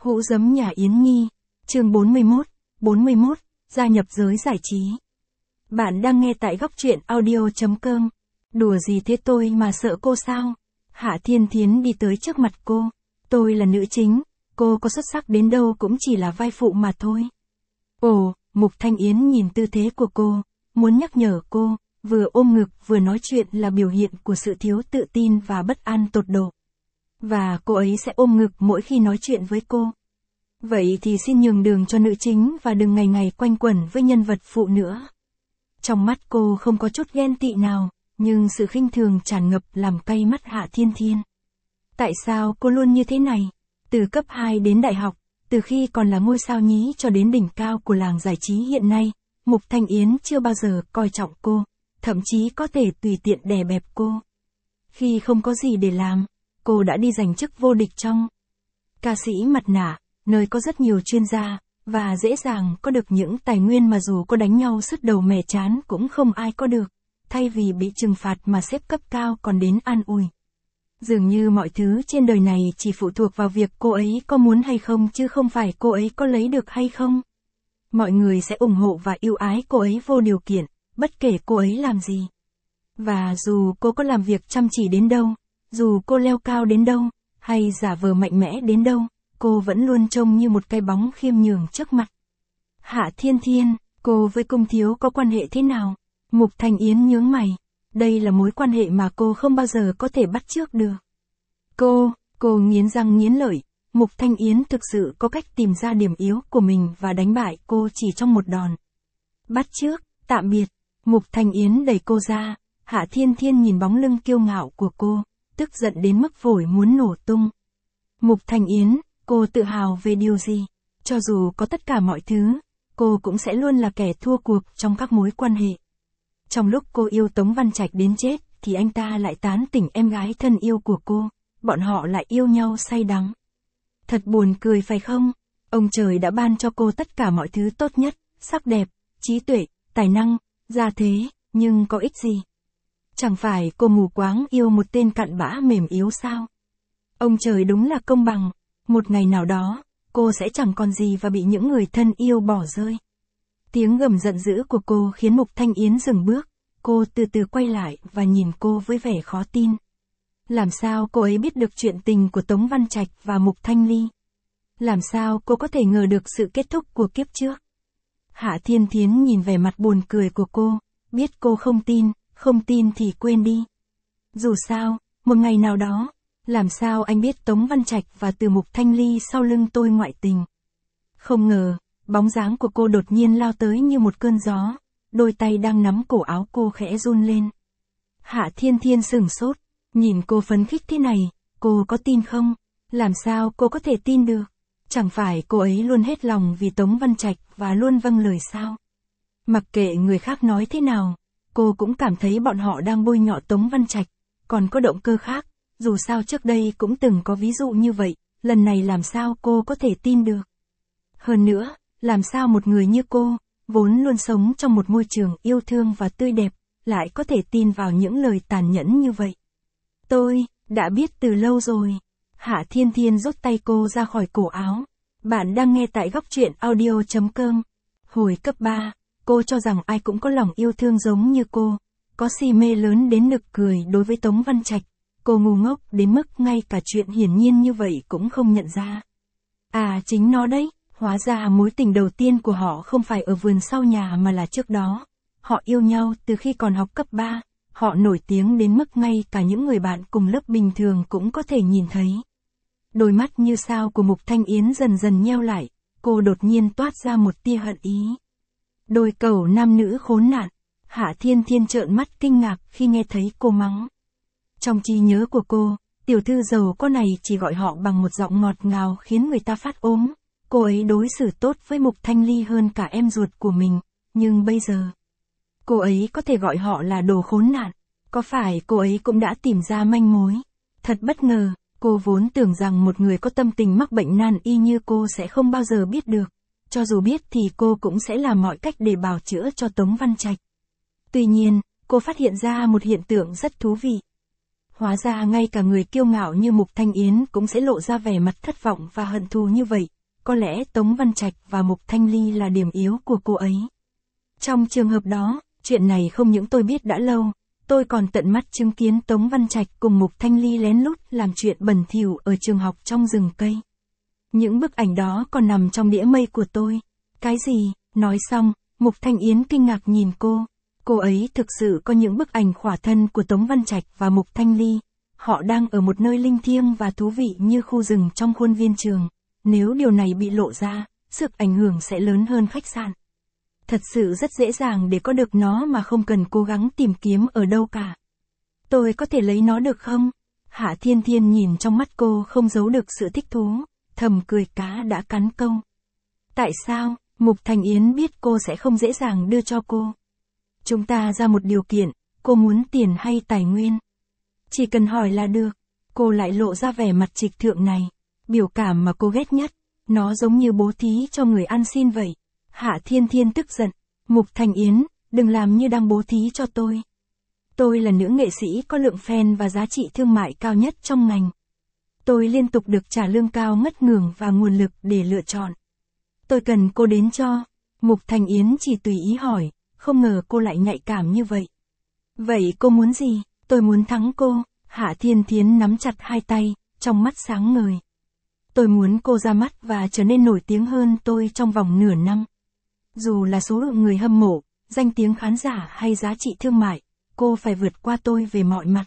Hũ giấm nhà Yến Nhi, chương 41, gia nhập giới giải trí. Bạn đang nghe tại góc truyện audio.com. Đùa gì thế tôi mà sợ cô sao? Hạ Thiên Thiến đi tới trước mặt cô. Tôi là nữ chính, cô có xuất sắc đến đâu cũng chỉ là vai phụ mà thôi. Ồ, Mục Thanh Yến nhìn tư thế của cô, muốn nhắc nhở cô, vừa ôm ngực vừa nói chuyện là biểu hiện của sự thiếu tự tin và bất an tột độ. Và cô ấy sẽ ôm ngực mỗi khi nói chuyện với cô. Vậy thì xin nhường đường cho nữ chính và đừng ngày ngày quanh quẩn với nhân vật phụ nữa. Trong mắt cô không có chút ghen tị nào, nhưng sự khinh thường tràn ngập làm cay mắt Hạ Thiên Thiên. Tại sao cô luôn như thế này? Từ cấp 2 đến đại học, từ khi còn là ngôi sao nhí cho đến đỉnh cao của làng giải trí hiện nay, Mục Thanh Yến chưa bao giờ coi trọng cô, thậm chí có thể tùy tiện đè bẹp cô. Khi không có gì để làm, cô đã đi giành chức vô địch trong ca sĩ mặt nạ, nơi có rất nhiều chuyên gia, và dễ dàng có được những tài nguyên mà dù có đánh nhau sứt đầu mẻ trán cũng không ai có được, thay vì bị trừng phạt mà xếp cấp cao còn đến an ủi. Dường như mọi thứ trên đời này chỉ phụ thuộc vào việc cô ấy có muốn hay không chứ không phải cô ấy có lấy được hay không. Mọi người sẽ ủng hộ và yêu ái cô ấy vô điều kiện, bất kể cô ấy làm gì. Và dù cô có làm việc chăm chỉ đến đâu, dù cô leo cao đến đâu, hay giả vờ mạnh mẽ đến đâu, cô vẫn luôn trông như một cái bóng khiêm nhường trước mặt. Hạ Thiên Thiên, cô với Cung Thiếu có quan hệ thế nào? Mục Thanh Yến nhướng mày. Đây là mối quan hệ mà cô không bao giờ có thể bắt chước được. Cô nghiến răng nghiến lợi. Mục Thanh Yến thực sự có cách tìm ra điểm yếu của mình và đánh bại cô chỉ trong một đòn. Bắt chước, tạm biệt. Mục Thanh Yến đẩy cô ra. Hạ Thiên Thiên nhìn bóng lưng kiêu ngạo của cô, tức giận đến mức phổi muốn nổ tung. Mục Thanh Yến, cô tự hào về điều gì? Cho dù có tất cả mọi thứ, cô cũng sẽ luôn là kẻ thua cuộc trong các mối quan hệ. Trong lúc cô yêu Tống Văn Trạch đến chết, thì anh ta lại tán tỉnh em gái thân yêu của cô, bọn họ lại yêu nhau say đắm. Thật buồn cười phải không? Ông trời đã ban cho cô tất cả mọi thứ tốt nhất, sắc đẹp, trí tuệ, tài năng, gia thế, nhưng có ích gì? Chẳng phải cô mù quáng yêu một tên cặn bã mềm yếu sao? Ông trời đúng là công bằng, một ngày nào đó, cô sẽ chẳng còn gì và bị những người thân yêu bỏ rơi. Tiếng gầm giận dữ của cô khiến Mục Thanh Yến dừng bước, cô từ từ quay lại và nhìn cô với vẻ khó tin. Làm sao cô ấy biết được chuyện tình của Tống Văn Trạch và Mục Thanh Ly? Làm sao cô có thể ngờ được sự kết thúc của kiếp trước? Hạ Thiên Thiến nhìn vẻ mặt buồn cười của cô, biết cô không tin thì quên đi. Dù sao, một ngày nào đó, làm sao anh biết Tống Văn Trạch và Từ Mục Thanh Ly sau lưng tôi ngoại tình? Không ngờ, bóng dáng của cô đột nhiên lao tới như một cơn gió, đôi tay đang nắm cổ áo cô khẽ run lên. Hạ Thiên Thiên sửng sốt, nhìn cô phấn khích thế này, cô có tin không? Làm sao cô có thể tin được? Chẳng phải cô ấy luôn hết lòng vì Tống Văn Trạch và luôn vâng lời sao? Mặc kệ người khác nói thế nào, cô cũng cảm thấy bọn họ đang bôi nhọ Tống Văn Trạch, còn có động cơ khác, dù sao trước đây cũng từng có ví dụ như vậy, lần này làm sao cô có thể tin được? Hơn nữa, làm sao một người như cô, vốn luôn sống trong một môi trường yêu thương và tươi đẹp, lại có thể tin vào những lời tàn nhẫn như vậy? Tôi đã biết từ lâu rồi. Hạ Thiên Thiên rút tay cô ra khỏi cổ áo. Bạn đang nghe tại góc truyện audio.com. Hồi cấp 3, cô cho rằng ai cũng có lòng yêu thương giống như cô, có si mê lớn đến nực cười đối với Tống Văn Trạch. Cô ngu ngốc đến mức ngay cả chuyện hiển nhiên như vậy cũng không nhận ra. À chính nó đấy, hóa ra mối tình đầu tiên của họ không phải ở vườn sau nhà mà là trước đó. Họ yêu nhau từ khi còn học cấp 3, họ nổi tiếng đến mức ngay cả những người bạn cùng lớp bình thường cũng có thể nhìn thấy. Đôi mắt như sao của Mục Thanh Yến dần dần nheo lại, cô đột nhiên toát ra một tia hận ý. Đôi cẩu nam nữ khốn nạn. Hạ Thiên Thiên trợn mắt kinh ngạc khi nghe thấy cô mắng. Trong trí nhớ của cô, tiểu thư giàu có này chỉ gọi họ bằng một giọng ngọt ngào khiến người ta phát ốm. Cô ấy đối xử tốt với Mục Thanh Ly hơn cả em ruột của mình, nhưng bây giờ, cô ấy có thể gọi họ là đồ khốn nạn. Có phải cô ấy cũng đã tìm ra manh mối? Thật bất ngờ, cô vốn tưởng rằng một người có tâm tình mắc bệnh nan y như cô sẽ không bao giờ biết được. Cho dù biết thì cô cũng sẽ làm mọi cách để bào chữa cho Tống Văn Trạch. Tuy nhiên, cô phát hiện ra một hiện tượng rất thú vị. Hóa ra ngay cả người kiêu ngạo như Mục Thanh Yến cũng sẽ lộ ra vẻ mặt thất vọng và hận thù như vậy, có lẽ Tống Văn Trạch và Mục Thanh Ly là điểm yếu của cô ấy. Trong trường hợp đó, chuyện này không những tôi biết đã lâu, tôi còn tận mắt chứng kiến Tống Văn Trạch cùng Mục Thanh Ly lén lút làm chuyện bẩn thỉu ở trường học trong rừng cây. Những bức ảnh đó còn nằm trong đĩa mây của tôi. Cái gì? Nói xong, Mục Thanh Yến kinh ngạc nhìn cô. Cô ấy thực sự có những bức ảnh khỏa thân của Tống Văn Trạch và Mục Thanh Ly. Họ đang ở một nơi linh thiêng và thú vị như khu rừng trong khuôn viên trường. Nếu điều này bị lộ ra, sức ảnh hưởng sẽ lớn hơn khách sạn. Thật sự rất dễ dàng để có được nó mà không cần cố gắng tìm kiếm ở đâu cả. Tôi có thể lấy nó được không? Hạ Thiên Thiên nhìn trong mắt cô không giấu được sự thích thú, thầm cười cá đã cắn câu. Tại sao? Mục Thanh Yến biết cô sẽ không dễ dàng đưa cho cô. Chúng ta ra một điều kiện, cô muốn tiền hay tài nguyên? Chỉ cần hỏi là được. Cô lại lộ ra vẻ mặt trịch thượng này. Biểu cảm mà cô ghét nhất. Nó giống như bố thí cho người ăn xin vậy. Hạ Thiên Thiên tức giận. Mục Thanh Yến, đừng làm như đang bố thí cho tôi. Tôi là nữ nghệ sĩ có lượng fan và giá trị thương mại cao nhất trong ngành. Tôi liên tục được trả lương cao ngất ngưởng và nguồn lực để lựa chọn. Tôi cần cô đến cho. Mục Thanh Yến chỉ tùy ý hỏi, không ngờ cô lại nhạy cảm như vậy. Vậy cô muốn gì? Tôi muốn thắng cô. Hạ Thiên Thiến nắm chặt hai tay, trong mắt sáng ngời. Tôi muốn cô ra mắt và trở nên nổi tiếng hơn tôi trong vòng nửa năm. Dù là số lượng người hâm mộ, danh tiếng khán giả hay giá trị thương mại, cô phải vượt qua tôi về mọi mặt.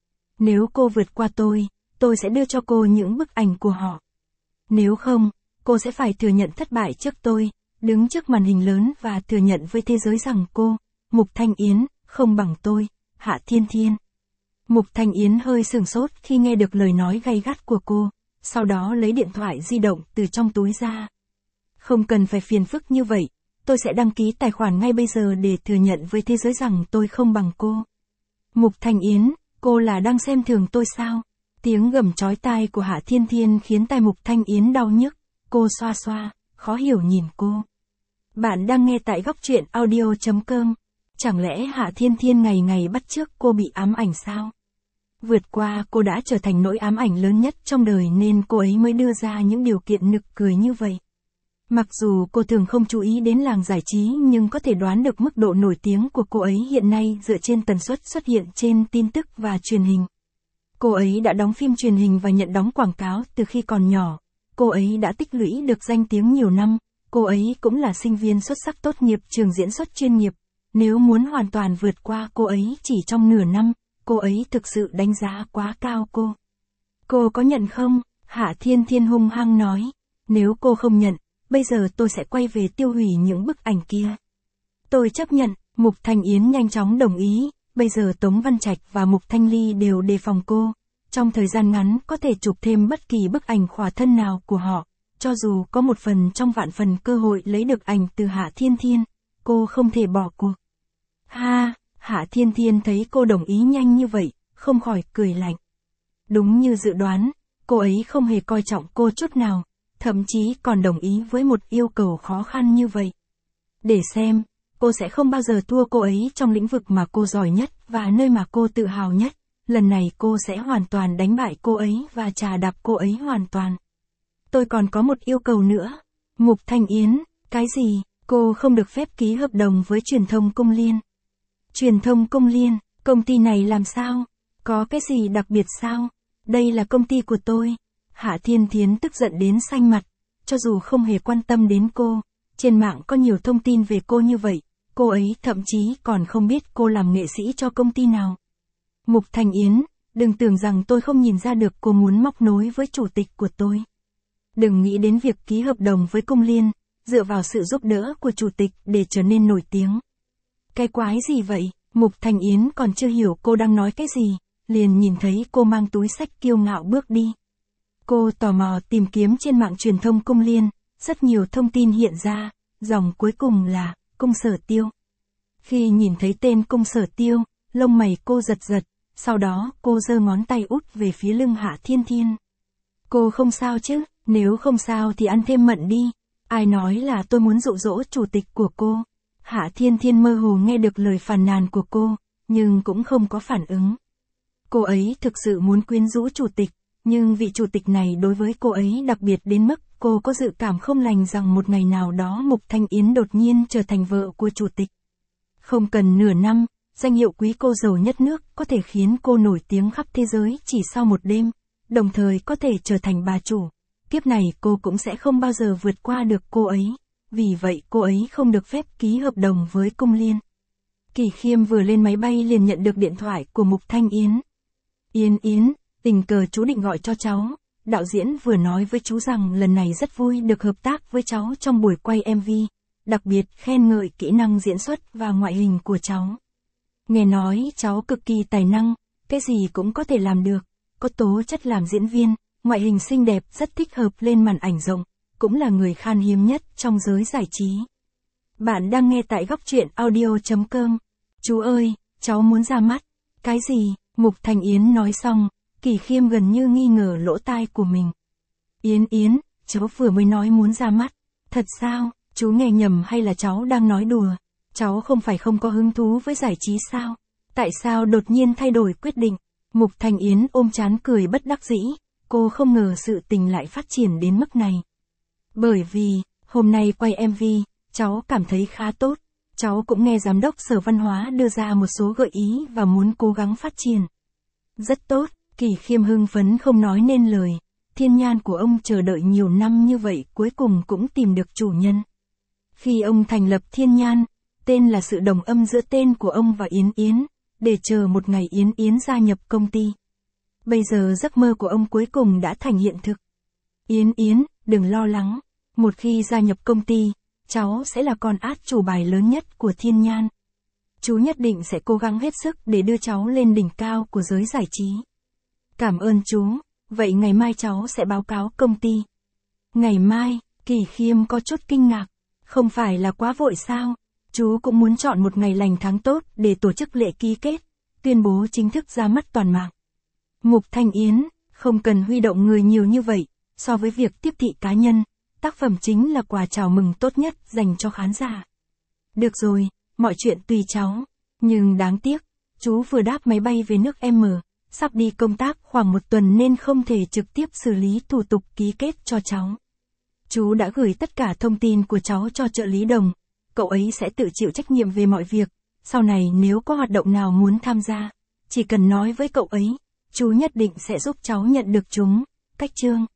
Nếu cô vượt qua tôi sẽ đưa cho cô những bức ảnh của họ. Nếu không, cô sẽ phải thừa nhận thất bại trước tôi, đứng trước màn hình lớn và thừa nhận với thế giới rằng cô, Mục Thanh Yến, không bằng tôi, Hạ Thiên Thiên. Mục Thanh Yến hơi sửng sốt khi nghe được lời nói gay gắt của cô, sau đó lấy điện thoại di động từ trong túi ra. Không cần phải phiền phức như vậy, tôi sẽ đăng ký tài khoản ngay bây giờ để thừa nhận với thế giới rằng tôi không bằng cô. Mục Thanh Yến, cô là đang xem thường tôi sao? Tiếng gầm chói tai của Hạ Thiên Thiên khiến tai Mục Thanh Yến đau nhức, cô xoa xoa, khó hiểu nhìn cô. Bạn đang nghe tại góc truyện audio.com. Chẳng lẽ Hạ Thiên Thiên ngày ngày bắt chước cô bị ám ảnh sao? Vượt qua cô đã trở thành nỗi ám ảnh lớn nhất trong đời nên cô ấy mới đưa ra những điều kiện nực cười như vậy. Mặc dù cô thường không chú ý đến làng giải trí nhưng có thể đoán được mức độ nổi tiếng của cô ấy hiện nay dựa trên tần suất xuất hiện trên tin tức và truyền hình. Cô ấy đã đóng phim truyền hình và nhận đóng quảng cáo từ khi còn nhỏ. Cô ấy đã tích lũy được danh tiếng nhiều năm. Cô ấy cũng là sinh viên xuất sắc tốt nghiệp trường diễn xuất chuyên nghiệp. Nếu muốn hoàn toàn vượt qua cô ấy chỉ trong nửa năm, cô ấy thực sự đánh giá quá cao cô. Cô có nhận không? Hạ Thiên Thiên hung hăng nói. Nếu cô không nhận, bây giờ tôi sẽ quay về tiêu hủy những bức ảnh kia. Tôi chấp nhận. Mục Thanh Yến nhanh chóng đồng ý. Bây giờ Tống Văn Trạch và Mục Thanh Ly đều đề phòng cô. Trong thời gian ngắn có thể chụp thêm bất kỳ bức ảnh khỏa thân nào của họ. Cho dù có một phần trong vạn phần cơ hội lấy được ảnh từ Hạ Thiên Thiên, cô không thể bỏ cuộc. Ha, Hạ Thiên Thiên thấy cô đồng ý nhanh như vậy, không khỏi cười lạnh. Đúng như dự đoán, cô ấy không hề coi trọng cô chút nào, thậm chí còn đồng ý với một yêu cầu khó khăn như vậy. Để xem, cô sẽ không bao giờ thua cô ấy trong lĩnh vực mà cô giỏi nhất và nơi mà cô tự hào nhất. Lần này cô sẽ hoàn toàn đánh bại cô ấy và trà đạp cô ấy hoàn toàn. Tôi còn có một yêu cầu nữa. Mục Thanh Yến, cái gì? Cô không được phép ký hợp đồng với truyền thông Cung Liên. Truyền thông Cung Liên, công ty này làm sao? Có cái gì đặc biệt sao? Đây là công ty của tôi. Hạ Thiên Thiến tức giận đến xanh mặt, cho dù không hề quan tâm đến cô. Trên mạng có nhiều thông tin về cô như vậy, cô ấy thậm chí còn không biết cô làm nghệ sĩ cho công ty nào. Mục Thanh Yến, đừng tưởng rằng tôi không nhìn ra được cô muốn móc nối với chủ tịch của tôi. Đừng nghĩ đến việc ký hợp đồng với Cung Liên, dựa vào sự giúp đỡ của chủ tịch để trở nên nổi tiếng. Cái quái gì vậy? Mục Thanh Yến còn chưa hiểu cô đang nói cái gì, liền nhìn thấy cô mang túi xách kiêu ngạo bước đi. Cô tò mò tìm kiếm trên mạng truyền thông Cung Liên, rất nhiều thông tin hiện ra, dòng cuối cùng là Cung Sở Tiêu. Khi nhìn thấy tên Cung Sở Tiêu, lông mày cô giật giật, sau đó cô giơ ngón tay út về phía lưng Hạ Thiên Thiên. Cô không sao chứ? Nếu không sao thì ăn thêm mận đi. Ai nói là tôi muốn dụ dỗ chủ tịch của cô? Hạ Thiên Thiên mơ hồ nghe được lời phàn nàn của cô, nhưng cũng không có phản ứng. Cô ấy thực sự muốn quyến rũ chủ tịch, nhưng vị chủ tịch này đối với cô ấy đặc biệt đến mức cô có dự cảm không lành rằng một ngày nào đó Mục Thanh Yến đột nhiên trở thành vợ của chủ tịch. Không cần nửa năm, danh hiệu quý cô giàu nhất nước có thể khiến cô nổi tiếng khắp thế giới chỉ sau một đêm, đồng thời có thể trở thành bà chủ. Kiếp này cô cũng sẽ không bao giờ vượt qua được cô ấy, vì vậy cô ấy không được phép ký hợp đồng với Cung Liên. Kỳ Khiêm vừa lên máy bay liền nhận được điện thoại của Mục Thanh Yến. Yến, tình cờ chú định gọi cho cháu. Đạo diễn vừa nói với chú rằng lần này rất vui được hợp tác với cháu trong buổi quay MV, đặc biệt khen ngợi kỹ năng diễn xuất và ngoại hình của cháu. Nghe nói cháu cực kỳ tài năng, cái gì cũng có thể làm được, có tố chất làm diễn viên, ngoại hình xinh đẹp rất thích hợp lên màn ảnh rộng, cũng là người khan hiếm nhất trong giới giải trí. Bạn đang nghe tại góc truyện audio.com. Chú ơi, cháu muốn ra mắt. Cái gì? Mục Thanh Yến nói xong, Kỳ Khiêm gần như nghi ngờ lỗ tai của mình. Yến, cháu vừa mới nói muốn ra mắt. Thật sao? Chú nghe nhầm hay là cháu đang nói đùa? Cháu không phải không có hứng thú với giải trí sao? Tại sao đột nhiên thay đổi quyết định? Mục Thanh Yến ôm trán cười bất đắc dĩ, cô không ngờ sự tình lại phát triển đến mức này. Bởi vì, hôm nay quay MV, cháu cảm thấy khá tốt. Cháu cũng nghe giám đốc Sở Văn hóa đưa ra một số gợi ý và muốn cố gắng phát triển. Rất tốt, Kỳ Khiêm hưng phấn không nói nên lời. Thiên Nhan của ông chờ đợi nhiều năm như vậy cuối cùng cũng tìm được chủ nhân. Khi ông thành lập Thiên Nhan, tên là sự đồng âm giữa tên của ông và Yến, để chờ một ngày Yến gia nhập công ty. Bây giờ giấc mơ của ông cuối cùng đã thành hiện thực. Yến, đừng lo lắng, một khi gia nhập công ty, cháu sẽ là con át chủ bài lớn nhất của Thiên Nhan. Chú nhất định sẽ cố gắng hết sức để đưa cháu lên đỉnh cao của giới giải trí. Cảm ơn chú, vậy ngày mai cháu sẽ báo cáo công ty. Ngày mai, Kỳ Khiêm có chút kinh ngạc, không phải là quá vội sao? Chú cũng muốn chọn một ngày lành tháng tốt để tổ chức lễ ký kết, tuyên bố chính thức ra mắt toàn mạng. Mục Thanh Yến, không cần huy động người nhiều như vậy, so với việc tiếp thị cá nhân, tác phẩm chính là quà chào mừng tốt nhất dành cho khán giả. Được rồi, mọi chuyện tùy cháu, nhưng đáng tiếc, chú vừa đáp máy bay về nước M, sắp đi công tác khoảng một tuần nên không thể trực tiếp xử lý thủ tục ký kết cho cháu. Chú đã gửi tất cả thông tin của cháu cho trợ lý Đồng, cậu ấy sẽ tự chịu trách nhiệm về mọi việc, sau này nếu có hoạt động nào muốn tham gia, chỉ cần nói với cậu ấy, chú nhất định sẽ giúp cháu nhận được chúng. Cách chương